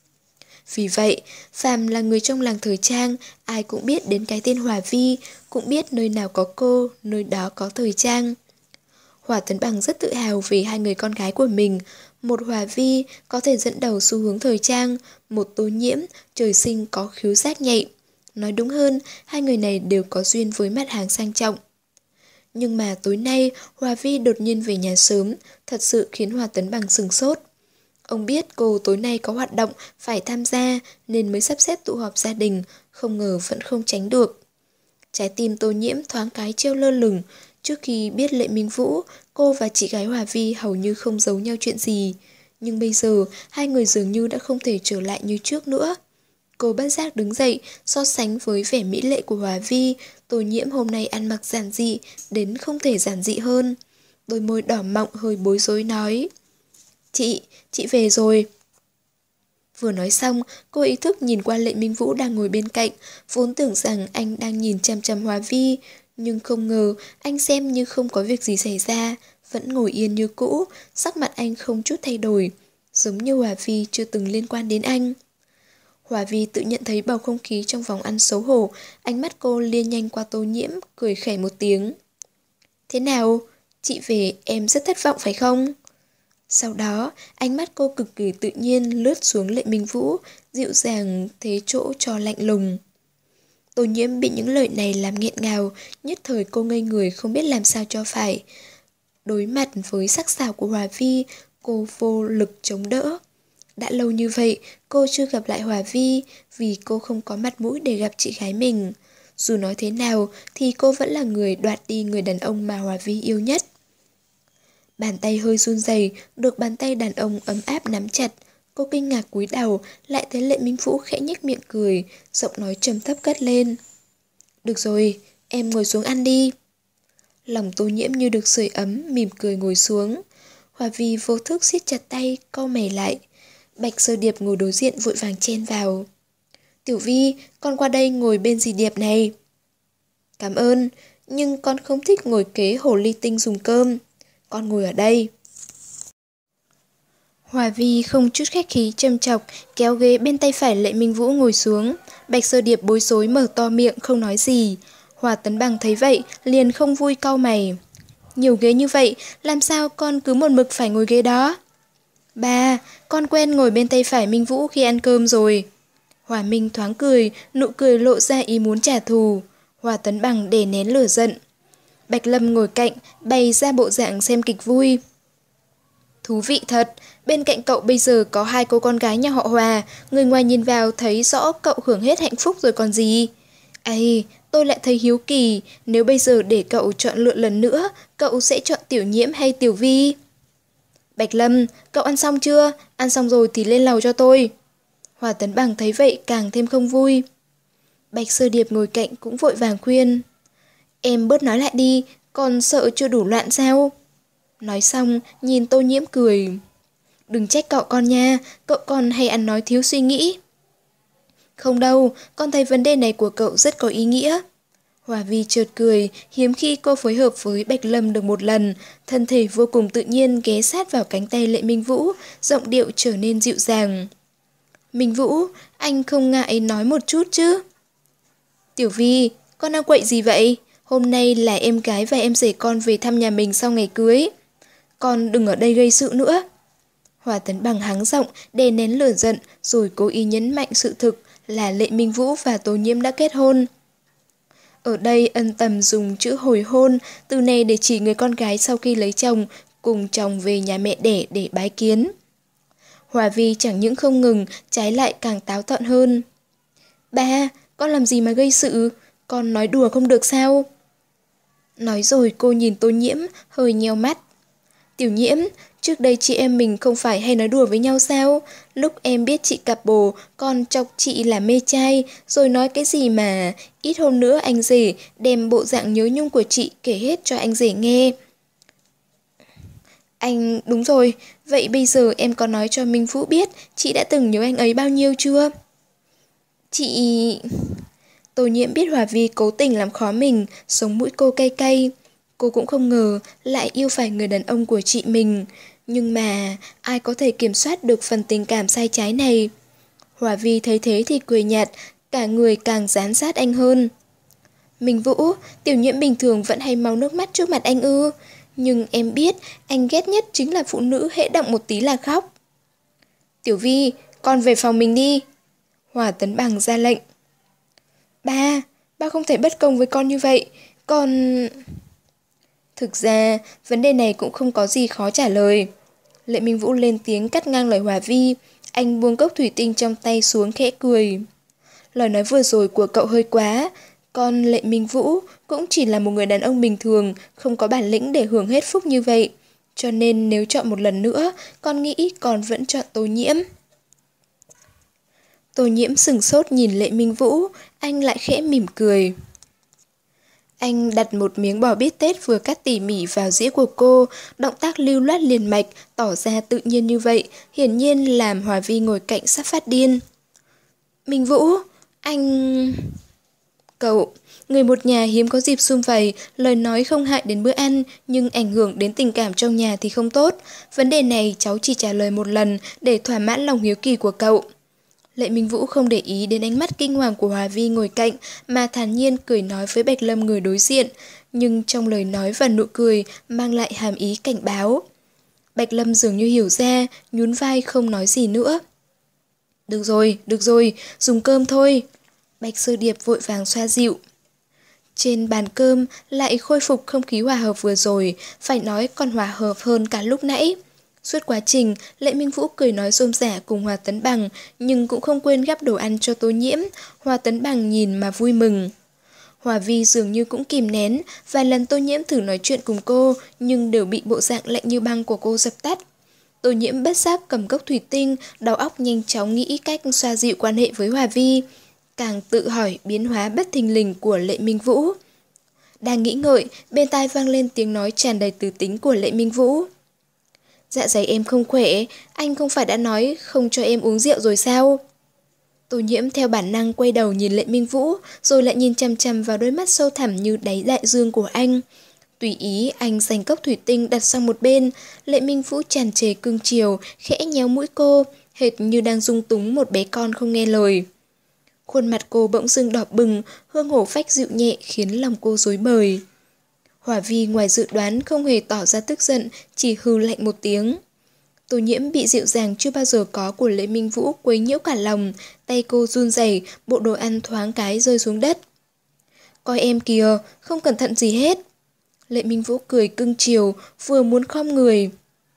Vì vậy, phàm là người trong làng thời trang, ai cũng biết đến cái tên Hòa Vi, cũng biết nơi nào có cô, nơi đó có thời trang. Hòa Tấn Bằng rất tự hào về hai người con gái của mình. Một Hòa Vi có thể dẫn đầu xu hướng thời trang, một Tô Nhiễm trời sinh có khiếu giác nhạy. Nói đúng hơn, hai người này đều có duyên với mặt hàng sang trọng. Nhưng mà tối nay, Hòa Vi đột nhiên về nhà sớm, thật sự khiến Hòa Tấn Bằng sửng sốt. Ông biết cô tối nay có hoạt động phải tham gia nên mới sắp xếp tụ họp gia đình, không ngờ vẫn không tránh được. Trái tim Tô Nhiễm thoáng cái treo lơ lửng. Trước khi biết Lệ Minh Vũ, cô và chị gái Hòa Vi hầu như không giấu nhau chuyện gì. Nhưng bây giờ, hai người dường như đã không thể trở lại như trước nữa. Cô bất giác đứng dậy, so sánh với vẻ mỹ lệ của Hòa Vi, Tô Nhiễm hôm nay ăn mặc giản dị, đến không thể giản dị hơn. Đôi môi đỏ mọng hơi bối rối nói: Chị, chị về rồi. Vừa nói xong, cô ý thức nhìn qua Lệ Minh Vũ đang ngồi bên cạnh, vốn tưởng rằng anh đang nhìn chằm chằm Hòa Vi, nhưng không ngờ anh xem như không có việc gì xảy ra, vẫn ngồi yên như cũ, sắc mặt anh không chút thay đổi, giống như Hòa Vi chưa từng liên quan đến anh. Hòa Vi tự nhận thấy bầu không khí trong phòng ăn xấu hổ, ánh mắt cô lia nhanh qua Tô Nhiễm, cười khẩy một tiếng. Thế nào? Chị về em rất thất vọng phải không? Sau đó, ánh mắt cô cực kỳ tự nhiên lướt xuống Lệ Minh Vũ, dịu dàng thế chỗ cho lạnh lùng. Tô Nhiễm bị những lời này làm nghẹn ngào, nhất thời cô ngây người không biết làm sao cho phải. Đối mặt với sắc sảo của Hòa Vi, cô vô lực chống đỡ. Đã lâu như vậy, cô chưa gặp lại Hòa Vi vì cô không có mặt mũi để gặp chị gái mình. Dù nói thế nào thì cô vẫn là người đoạt đi người đàn ông mà Hòa Vi yêu nhất. Bàn tay hơi run rẩy, được bàn tay đàn ông ấm áp nắm chặt. Cô kinh ngạc cúi đầu, lại thấy Lệ Minh Vũ khẽ nhếch miệng cười, giọng nói trầm thấp cất lên. Được rồi, em ngồi xuống ăn đi. Lòng Tô Nhiễm như được sưởi ấm, mỉm cười ngồi xuống. Hòa Vi vô thức siết chặt tay, cau mày lại. Bạch Sơ Điệp ngồi đối diện vội vàng chen vào. Tiểu Vi, con qua đây ngồi bên dì Điệp này. Cảm ơn, nhưng con không thích ngồi kế hồ ly tinh dùng cơm. Con ngồi ở đây. Hòa Vi không chút khách khí châm chọc, kéo ghế bên tay phải Lệ Minh Vũ ngồi xuống. Bạch Sơ Điệp bối rối mở to miệng không nói gì. Hòa Tấn Bằng thấy vậy, liền không vui cau mày. Nhiều ghế như vậy, làm sao con cứ một mực phải ngồi ghế đó? Ba, con quen ngồi bên tay phải Minh Vũ khi ăn cơm rồi. Hòa Minh thoáng cười, nụ cười lộ ra ý muốn trả thù. Hòa Tấn Bằng đè nén lửa giận. Bạch Lâm ngồi cạnh, bày ra bộ dạng xem kịch vui. Thú vị thật, bên cạnh cậu bây giờ có hai cô con gái nhà họ Hòa, người ngoài nhìn vào thấy rõ cậu hưởng hết hạnh phúc rồi còn gì. Ây, tôi lại thấy hiếu kỳ, nếu bây giờ để cậu chọn lựa lần nữa, cậu sẽ chọn Tiểu Nhiễm hay Tiểu Vi? Bạch Lâm, cậu ăn xong chưa? Ăn xong rồi thì lên lầu cho tôi. Hòa Tấn Bằng thấy vậy càng thêm không vui. Bạch Sơ Điệp ngồi cạnh cũng vội vàng khuyên. Em bớt nói lại đi, còn sợ chưa đủ loạn sao? Nói xong, nhìn Tô Nhiễm cười. Đừng trách cậu con nha, cậu con hay ăn nói thiếu suy nghĩ. Không đâu, con thấy vấn đề này của cậu rất có ý nghĩa. Hòa Vi chợt cười, hiếm khi cô phối hợp với Bạch Lâm được một lần, thân thể vô cùng tự nhiên ghé sát vào cánh tay Lệ Minh Vũ, giọng điệu trở nên dịu dàng. Minh Vũ, anh không ngại nói một chút chứ? Tiểu Vi, con đang quậy gì vậy? Hôm nay là em gái và em rể con về thăm nhà mình sau ngày cưới. Con đừng ở đây gây sự nữa. Hòa Tấn Bằng hắng giọng, đè nén lửa giận, rồi cố ý nhấn mạnh sự thực là Lệ Minh Vũ và Tô Nhiễm đã kết hôn. Ở đây ân tầm dùng chữ hồi hôn, từ này để chỉ người con gái sau khi lấy chồng, cùng chồng về nhà mẹ đẻ để bái kiến. Hòa Vi chẳng những không ngừng, trái lại càng táo tợn hơn. Ba, con làm gì mà gây sự? Con nói đùa không được sao? Nói rồi cô nhìn Tô Nhiễm, hơi nheo mắt. Tiểu Nhiễm, trước đây chị em mình không phải hay nói đùa với nhau sao? Lúc em biết chị cặp bồ, còn chọc chị là mê trai, rồi nói cái gì mà ít hôm nữa anh rể đem bộ dạng nhớ nhung của chị kể hết cho anh rể nghe. Anh, đúng rồi, vậy bây giờ em có nói cho Minh Vũ biết chị đã từng nhớ anh ấy bao nhiêu chưa? Chị... Tô Nhiễm biết Hòa Vi cố tình làm khó mình, sống mũi cô cay cay. Cô cũng không ngờ lại yêu phải người đàn ông của chị mình. Nhưng mà ai có thể kiểm soát được phần tình cảm sai trái này? Hòa Vi thấy thế thì cười nhạt, cả người càng dán sát anh hơn. Minh Vũ, Tiểu Nhiễm bình thường vẫn hay mau nước mắt trước mặt anh ư. Nhưng em biết anh ghét nhất chính là phụ nữ hễ động một tí là khóc. Tiểu Vi, con về phòng mình đi. Hòa Tấn Bằng ra lệnh. Ba, ba không thể bất công với con như vậy. Con... Thực ra, vấn đề này cũng không có gì khó trả lời. Lệ Minh Vũ lên tiếng cắt ngang lời Hòa Vi. Anh buông cốc thủy tinh trong tay xuống khẽ cười. Lời nói vừa rồi của cậu hơi quá. Con Lệ Minh Vũ cũng chỉ là một người đàn ông bình thường, không có bản lĩnh để hưởng hết phúc như vậy. Cho nên nếu chọn một lần nữa, con nghĩ con vẫn chọn Tô Nhiễm. Tô Nhiễm sừng sốt nhìn Lệ Minh Vũ, anh lại khẽ mỉm cười. Anh đặt một miếng bò bít tết vừa cắt tỉ mỉ vào dĩa của cô, động tác lưu loát liền mạch, tỏ ra tự nhiên như vậy, hiển nhiên làm Hòa Vi ngồi cạnh sắp phát điên. Minh Vũ, anh... Cậu, người một nhà hiếm có dịp sum vầy, lời nói không hại đến bữa ăn, nhưng ảnh hưởng đến tình cảm trong nhà thì không tốt. Vấn đề này cháu chỉ trả lời một lần để thỏa mãn lòng hiếu kỳ của cậu. Lệ Minh Vũ không để ý đến ánh mắt kinh hoàng của Hòa Vi ngồi cạnh, mà thản nhiên cười nói với Bạch Lâm người đối diện, nhưng trong lời nói và nụ cười mang lại hàm ý cảnh báo. Bạch Lâm dường như hiểu ra, nhún vai không nói gì nữa. Được rồi, được rồi, dùng cơm thôi. Bạch Sơ Điệp vội vàng xoa dịu. Trên bàn cơm lại khôi phục không khí hòa hợp vừa rồi, phải nói còn hòa hợp hơn cả lúc nãy. Suốt quá trình, Lệ Minh Vũ cười nói rôm rả cùng Hòa Tấn Bằng, nhưng cũng không quên gắp đồ ăn cho Tô Nhiễm. Hòa Tấn Bằng nhìn mà vui mừng. Hòa Vi dường như cũng kìm nén, vài lần Tô Nhiễm thử nói chuyện cùng cô, nhưng đều bị bộ dạng lạnh như băng của cô dập tắt. Tô Nhiễm bất giác cầm cốc thủy tinh, đầu óc nhanh chóng nghĩ cách xoa dịu quan hệ với Hòa Vi. Càng tự hỏi biến hóa bất thình lình của Lệ Minh Vũ. Đang nghĩ ngợi, bên tai vang lên tiếng nói tràn đầy từ tính của Lệ Minh Vũ. Dạ dày em không khỏe, anh không phải đã nói không cho em uống rượu rồi sao? Tô Nhiễm theo bản năng quay đầu nhìn Lệ Minh Vũ, rồi lại nhìn chằm chằm vào đôi mắt sâu thẳm như đáy đại dương của anh. Tùy ý anh giành cốc thủy tinh đặt sang một bên, Lệ Minh Vũ tràn trề cưng chiều, khẽ nhéo mũi cô, hệt như đang dung túng một bé con không nghe lời. Khuôn mặt cô bỗng dưng đỏ bừng, hương hổ phách dịu nhẹ khiến lòng cô rối bời. Hòa Vi ngoài dự đoán không hề tỏ ra tức giận, chỉ hừ lạnh một tiếng. Tô Nhiễm bị dịu dàng chưa bao giờ có của Lệ Minh Vũ quấy nhiễu cả lòng, tay cô run rẩy, bộ đồ ăn thoáng cái rơi xuống đất. Coi em kìa, không cẩn thận gì hết. Lệ Minh Vũ cười cưng chiều, vừa muốn khom người.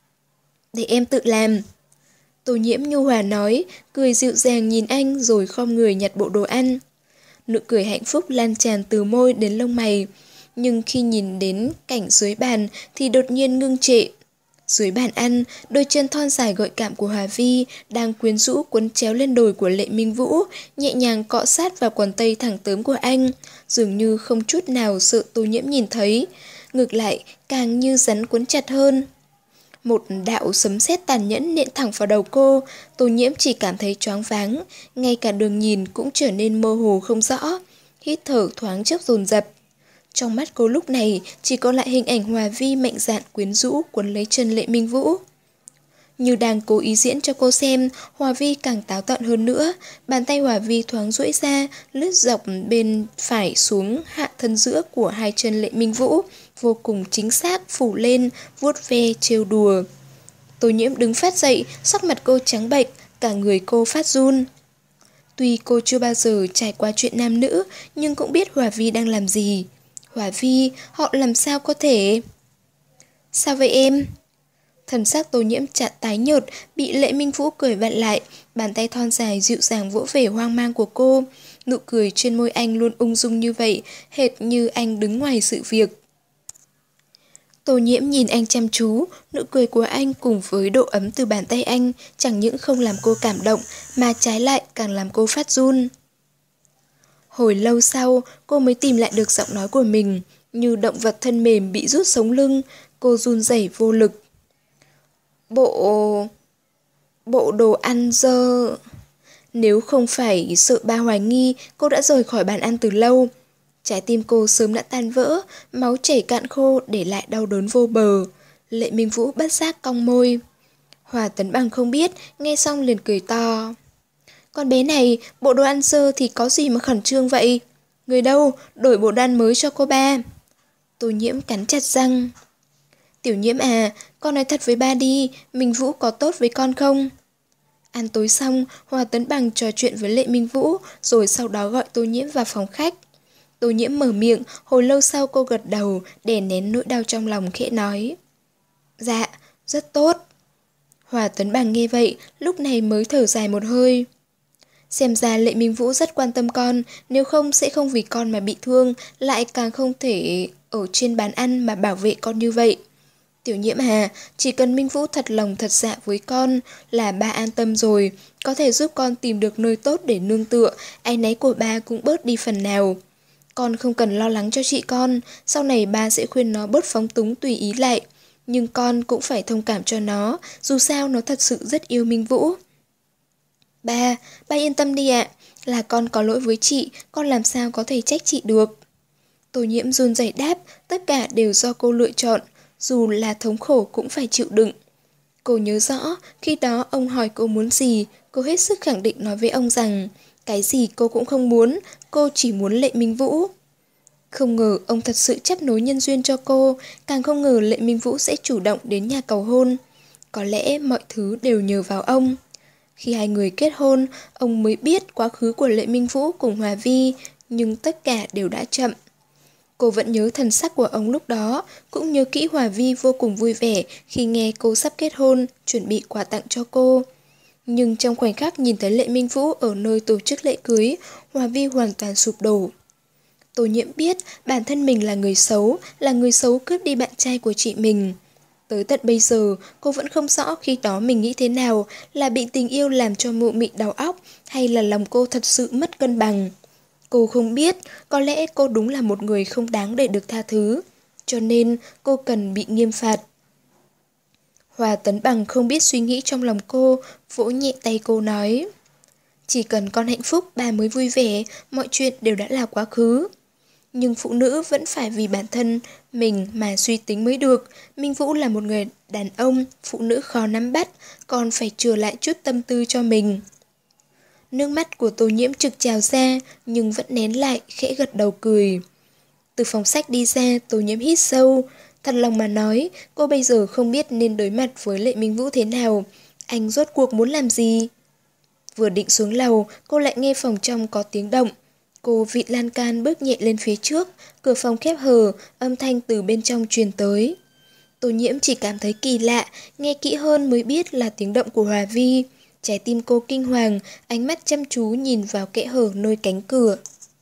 Để em tự làm. Tô Nhiễm nhu hòa nói, cười dịu dàng nhìn anh rồi khom người nhặt bộ đồ ăn. Nụ cười hạnh phúc lan tràn từ môi đến lông mày. Nhưng khi nhìn đến cảnh dưới bàn thì đột nhiên ngưng trệ. Dưới bàn ăn, đôi chân thon dài gợi cảm của Hòa Vi đang quyến rũ quấn chéo lên đồi của Lệ Minh Vũ, nhẹ nhàng cọ sát vào quần tây thẳng tớm của anh, dường như không chút nào sợ Tô Nhiễm nhìn thấy. Ngược lại, càng như rắn quấn chặt hơn. Một đạo sấm sét tàn nhẫn nện thẳng vào đầu cô, Tô Nhiễm chỉ cảm thấy choáng váng, ngay cả đường nhìn cũng trở nên mơ hồ không rõ, hít thở thoáng chốc dồn dập. Trong mắt cô lúc này chỉ có lại hình ảnh Hòa Vi mạnh dạn quyến rũ quấn lấy chân Lệ Minh Vũ. Như đang cố ý diễn cho cô xem, Hòa Vi càng táo tợn hơn nữa, bàn tay Hòa Vi thoáng duỗi ra, lướt dọc bên phải xuống hạ thân giữa của hai chân Lệ Minh Vũ, vô cùng chính xác phủ lên, vuốt ve trêu đùa. Tô Nhiễm đứng phát dậy, sắc mặt cô trắng bệch, cả người cô phát run. Tuy cô chưa bao giờ trải qua chuyện nam nữ, nhưng cũng biết Hòa Vi đang làm gì. Hòa Vi, họ làm sao có thể... Sao vậy em? Thần sắc Tô Nhiễm chặt tái nhợt, bị Lệ Minh Vũ cười vặn lại, bàn tay thon dài dịu dàng vỗ về hoang mang của cô. Nụ cười trên môi anh luôn ung dung như vậy, hệt như anh đứng ngoài sự việc. Tô Nhiễm nhìn anh chăm chú, nụ cười của anh cùng với độ ấm từ bàn tay anh chẳng những không làm cô cảm động, mà trái lại càng làm cô phát run. Hồi lâu sau, cô mới tìm lại được giọng nói của mình, như động vật thân mềm bị rút sống lưng, cô run rẩy vô lực. Bộ... Bộ đồ ăn dơ... Nếu không phải sợ ba hoài nghi, cô đã rời khỏi bàn ăn từ lâu. Trái tim cô sớm đã tan vỡ, máu chảy cạn khô để lại đau đớn vô bờ. Lệ Minh Vũ bất giác cong môi. Hòa Tấn Bằng không biết, nghe xong liền cười to. Con bé này, bộ đồ ăn dơ thì có gì mà khẩn trương vậy? Người đâu, đổi bộ đồ ăn mới cho cô ba. Tô Nhiễm cắn chặt răng. Tiểu Nhiễm à, con nói thật với ba đi, Minh Vũ có tốt với con không? Ăn tối xong, Hòa Tấn Bằng trò chuyện với Lệ Minh Vũ, rồi sau đó gọi Tô Nhiễm vào phòng khách. Tô Nhiễm mở miệng, hồi lâu sau cô gật đầu, đè nén nỗi đau trong lòng khẽ nói. Dạ, rất tốt. Hòa Tấn Bằng nghe vậy, lúc này mới thở dài một hơi. Xem ra Lệ Minh Vũ rất quan tâm con, nếu không sẽ không vì con mà bị thương, lại càng không thể ở trên bàn ăn mà bảo vệ con như vậy. Tiểu Nhiễm à, chỉ cần Minh Vũ thật lòng thật dạ với con là ba an tâm rồi, có thể giúp con tìm được nơi tốt để nương tựa, áy náy của ba cũng bớt đi phần nào. Con không cần lo lắng cho chị con, sau này ba sẽ khuyên nó bớt phóng túng tùy ý lại. Nhưng con cũng phải thông cảm cho nó, dù sao nó thật sự rất yêu Minh Vũ. Ba, ba yên tâm đi ạ, là con có lỗi với chị, con làm sao có thể trách chị được. Tô Nhiễm run rẩy đáp, tất cả đều do cô lựa chọn, dù là thống khổ cũng phải chịu đựng. Cô nhớ rõ, khi đó ông hỏi cô muốn gì, cô hết sức khẳng định nói với ông rằng, cái gì cô cũng không muốn, cô chỉ muốn Lệ Minh Vũ. Không ngờ ông thật sự chấp nối nhân duyên cho cô, càng không ngờ Lệ Minh Vũ sẽ chủ động đến nhà cầu hôn. Có lẽ mọi thứ đều nhờ vào ông. Khi hai người kết hôn, ông mới biết quá khứ của Lệ Minh Vũ cùng Hòa Vi, nhưng tất cả đều đã chậm. Cô vẫn nhớ thần sắc của ông lúc đó, cũng nhớ kỹ Hòa Vi vô cùng vui vẻ khi nghe cô sắp kết hôn, chuẩn bị quà tặng cho cô. Nhưng trong khoảnh khắc nhìn thấy Lệ Minh Vũ ở nơi tổ chức lễ cưới, Hòa Vi hoàn toàn sụp đổ. Tô Nhiễm biết bản thân mình là người xấu, là người xấu cướp đi bạn trai của chị mình. Tới tận bây giờ, cô vẫn không rõ khi đó mình nghĩ thế nào, là bị tình yêu làm cho mụ mị đầu óc, hay là lòng cô thật sự mất cân bằng. Cô không biết, có lẽ cô đúng là một người không đáng để được tha thứ, cho nên cô cần bị nghiêm phạt. Hòa Tấn Bằng không biết suy nghĩ trong lòng cô, vỗ nhẹ tay cô nói. Chỉ cần con hạnh phúc, bà mới vui vẻ, mọi chuyện đều đã là quá khứ. Nhưng phụ nữ vẫn phải vì bản thân mình mà suy tính mới được. Minh Vũ là một người đàn ông, phụ nữ khó nắm bắt, còn phải chừa lại chút tâm tư cho mình. Nước mắt của Tô Nhiễm trực trào ra, nhưng vẫn nén lại, khẽ gật đầu cười. Từ phòng sách đi ra, Tô Nhiễm hít sâu. Thật lòng mà nói, cô bây giờ không biết nên đối mặt với Lệ Minh Vũ thế nào. Anh rốt cuộc muốn làm gì? Vừa định xuống lầu, cô lại nghe phòng trong có tiếng động. Cô vịn lan can bước nhẹ lên phía trước, cửa phòng khép hờ, âm thanh từ bên trong truyền tới. Tô Nhiễm chỉ cảm thấy kỳ lạ, nghe kỹ hơn mới biết là tiếng động của Hòa Vi. Trái tim cô kinh hoàng, ánh mắt chăm chú nhìn vào kẽ hở nơi cánh cửa.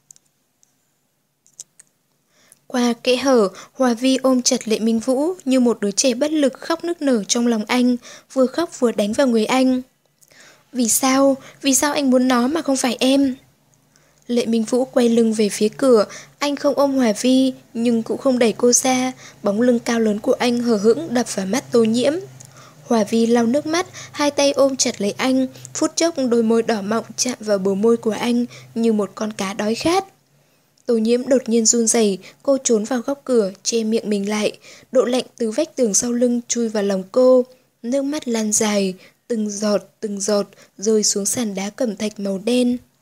Qua kẽ hở, Hòa Vi ôm chặt Lệ Minh Vũ như một đứa trẻ bất lực khóc nức nở trong lòng anh, vừa khóc vừa đánh vào người anh. Vì sao? Vì sao anh muốn nó mà không phải em? Lệ Minh Vũ quay lưng về phía cửa, anh không ôm Hòa Vi, nhưng cũng không đẩy cô ra, bóng lưng cao lớn của anh hờ hững đập vào mắt Tô Nhiễm. Hòa Vi lau nước mắt, hai tay ôm chặt lấy anh, phút chốc đôi môi đỏ mọng chạm vào bờ môi của anh như một con cá đói khát. Tô Nhiễm đột nhiên run rẩy, cô trốn vào góc cửa, che miệng mình lại, độ lạnh từ vách tường sau lưng chui vào lòng cô, nước mắt lan dài, từng giọt từng giọt rơi xuống sàn đá cẩm thạch màu đen.